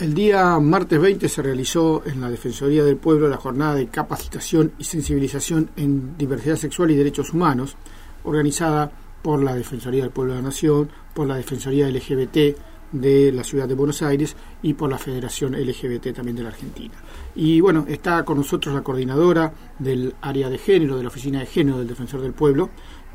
El día martes 20 se realizó en la Defensoría del Pueblo la jornada de capacitación y sensibilización en diversidad sexual y derechos humanos, organizada por la Defensoría del Pueblo de la Nación, por la Defensoría LGBT de la Ciudad de Buenos Aires y por la Federación LGBT también de la Argentina. Y bueno, está con nosotros la coordinadora del área de género, de la Oficina de Género del Defensor del Pueblo,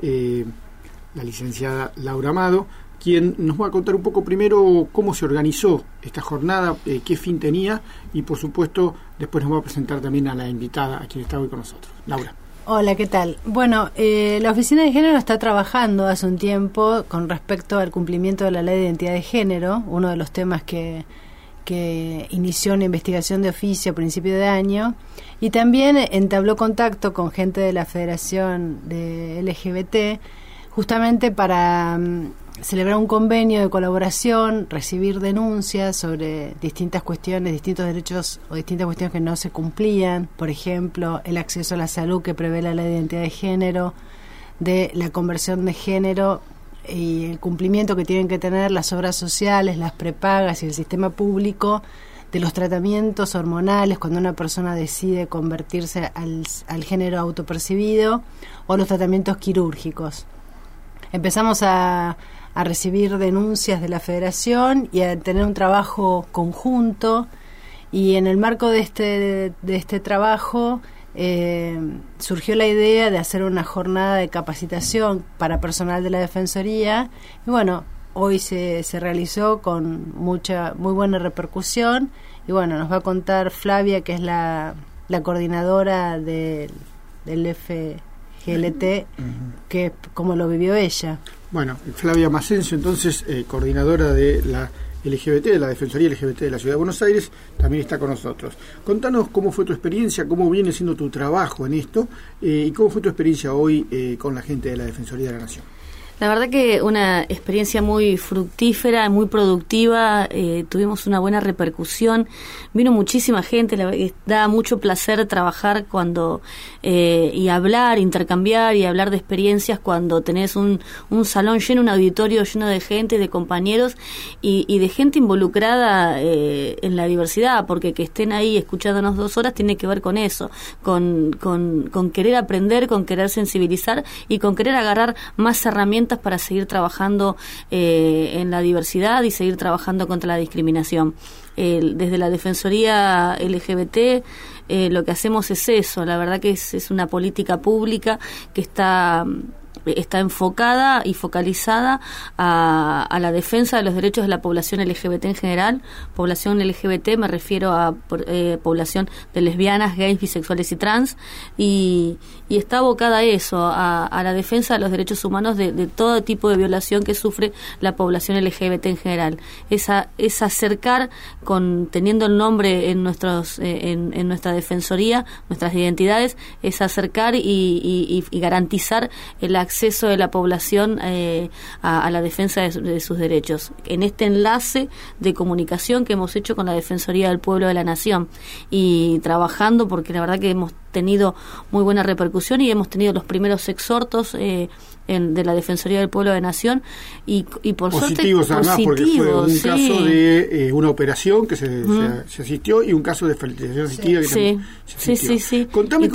la licenciada Laura Amado, quien nos va a contar un poco primero cómo se organizó esta jornada, qué fin tenía, y por supuesto después nos va a presentar también a la invitada, a quien está hoy con nosotros. Laura. Hola, ¿qué tal? Bueno, la Oficina de Género está trabajando hace un tiempo con respecto al cumplimiento de la Ley de Identidad de Género, uno de los temas que inició una investigación de oficio a principio de año, y también entabló contacto con gente de la Federación de LGBT, justamente para celebrar un convenio de colaboración, recibir denuncias sobre distintas cuestiones, distintos derechos o distintas cuestiones que no se cumplían, por ejemplo, el acceso a la salud que prevé la Ley de Identidad de Género, de la conversión de género y el cumplimiento que tienen que tener las obras sociales, las prepagas y el sistema público de los tratamientos hormonales cuando una persona decide convertirse al género autopercibido, o los tratamientos quirúrgicos. Empezamos a recibir denuncias de la Federación y a tener un trabajo conjunto, y en el marco de este trabajo surgió la idea de hacer una jornada de capacitación para personal de la Defensoría, y bueno, hoy se realizó con muy buena repercusión, y bueno, nos va a contar Flavia, que es la coordinadora del FGLT, que cómo lo vivió ella. Bueno, Flavia Masencio, entonces, coordinadora de la LGBT, de la Defensoría LGBT de la Ciudad de Buenos Aires, también está con nosotros. Contanos cómo fue tu experiencia, cómo viene siendo tu trabajo en esto, y cómo fue tu experiencia hoy con la gente de la Defensoría de la Nación. La verdad que una experiencia muy fructífera, muy productiva, tuvimos una buena repercusión, vino muchísima gente, da mucho placer trabajar cuando y hablar, intercambiar y hablar de experiencias cuando tenés un salón lleno, un auditorio lleno de gente, de compañeros y de gente involucrada en la diversidad, porque que estén ahí escuchándonos 2 horas tiene que ver con eso, con querer aprender, con querer sensibilizar y con querer agarrar más herramientas para seguir trabajando en la diversidad y seguir trabajando contra la discriminación. Desde la Defensoría LGBT lo que hacemos es eso, la verdad que es una política pública que está enfocada y focalizada a la defensa de los derechos de la población LGBT en general. Población LGBT me refiero a población de lesbianas, gays, bisexuales y trans, y está abocada a eso, a la defensa de los derechos humanos de todo tipo de violación que sufre la población LGBT en general. Es acercar, teniendo el nombre en en nuestra defensoría, nuestras identidades, es acercar y garantizar el acceso de la población a la defensa de sus derechos. En este enlace de comunicación que hemos hecho con la Defensoría del Pueblo de la Nación y trabajando, porque la verdad que hemos tenido muy buena repercusión y hemos tenido los primeros exhortos de la Defensoría del Pueblo de la Nación y por positivos, suerte además, porque fue un sí. caso de una operación que se asistió y un caso de fertilización asistida que también se asistió. Sí. Contame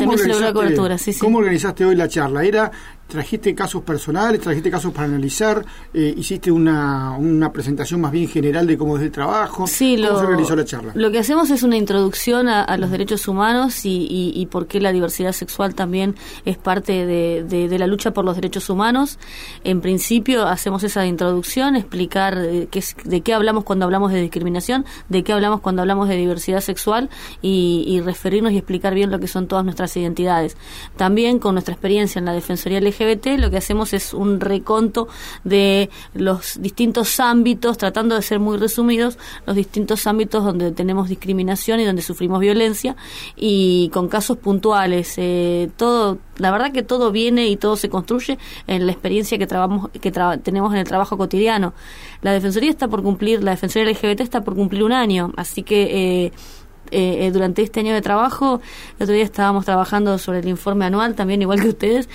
cómo organizaste hoy la charla. ¿Trajiste casos personales, trajiste casos para analizar, hiciste una presentación más bien general de cómo es el trabajo? Sí, ¿Cómo se realizó la charla? Lo que hacemos es una introducción a los derechos humanos y por qué la diversidad sexual también es parte de la lucha por los derechos humanos. En principio hacemos esa introducción, explicar de qué hablamos cuando hablamos de discriminación, de qué hablamos cuando hablamos de diversidad sexual y referirnos y explicar bien lo que son todas nuestras identidades. También con nuestra experiencia en la Defensoría LGBT, lo que hacemos es un reconto de los distintos ámbitos, tratando de ser muy resumidos, los distintos ámbitos donde tenemos discriminación y donde sufrimos violencia, y con casos puntuales. La verdad que todo viene y todo se construye en la experiencia que tenemos en el trabajo cotidiano. La Defensoría LGBT está por cumplir 1 año, así que durante este año de trabajo, el otro día estábamos trabajando sobre el informe anual, también igual que ustedes,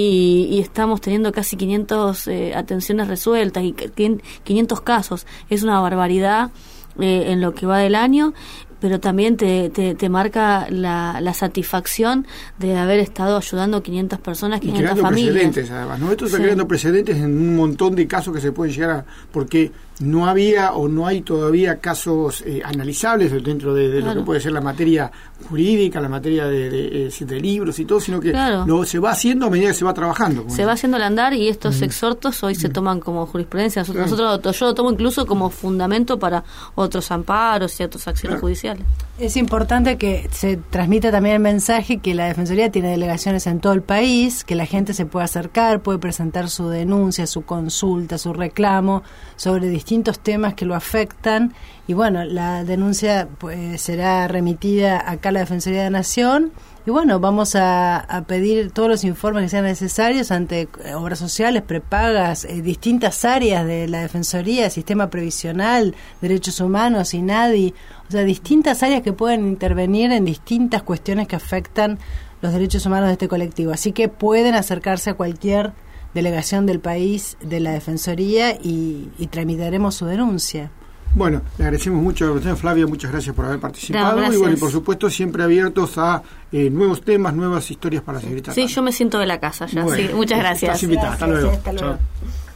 y estamos teniendo casi 500 atenciones resueltas y 500 casos. Es una barbaridad. en lo que va del año, pero también te marca la satisfacción de haber estado ayudando a 500 personas, 500 creando familias. Precedentes, además, ¿no? Esto está creando precedentes en un montón de casos que se pueden llegar a... Porque no había o no hay todavía casos analizables dentro de lo que puede ser la materia jurídica, la materia de libros y todo, sino que se va haciendo a medida que se va trabajando. Se va haciendo al andar, y estos exhortos hoy se toman como jurisprudencia. Nosotros yo lo tomo incluso como fundamento para otros amparos y otras acciones judiciales. Es importante que se transmita también el mensaje que la Defensoría tiene delegaciones en todo el país, que la gente se puede acercar, puede presentar su denuncia, su consulta, su reclamo sobre distintos temas que lo afectan, y bueno, la denuncia pues será remitida acá a la Defensoría de la Nación, y bueno, vamos a pedir todos los informes que sean necesarios ante obras sociales, prepagas, distintas áreas de la Defensoría, sistema previsional, derechos humanos, INADI, o sea, distintas áreas que pueden intervenir en distintas cuestiones que afectan los derechos humanos de este colectivo. Así que pueden acercarse a cualquier delegación del país de la Defensoría y tramitaremos su denuncia. Bueno, le agradecemos mucho a la profesora Flavia, muchas gracias por haber participado, y bueno, y por supuesto siempre abiertos a nuevos temas, nuevas historias para seguir tratando. Sí, yo me siento de la casa ya, bueno, sí, muchas gracias. Estás invitada, hasta luego. Hasta luego. Chao.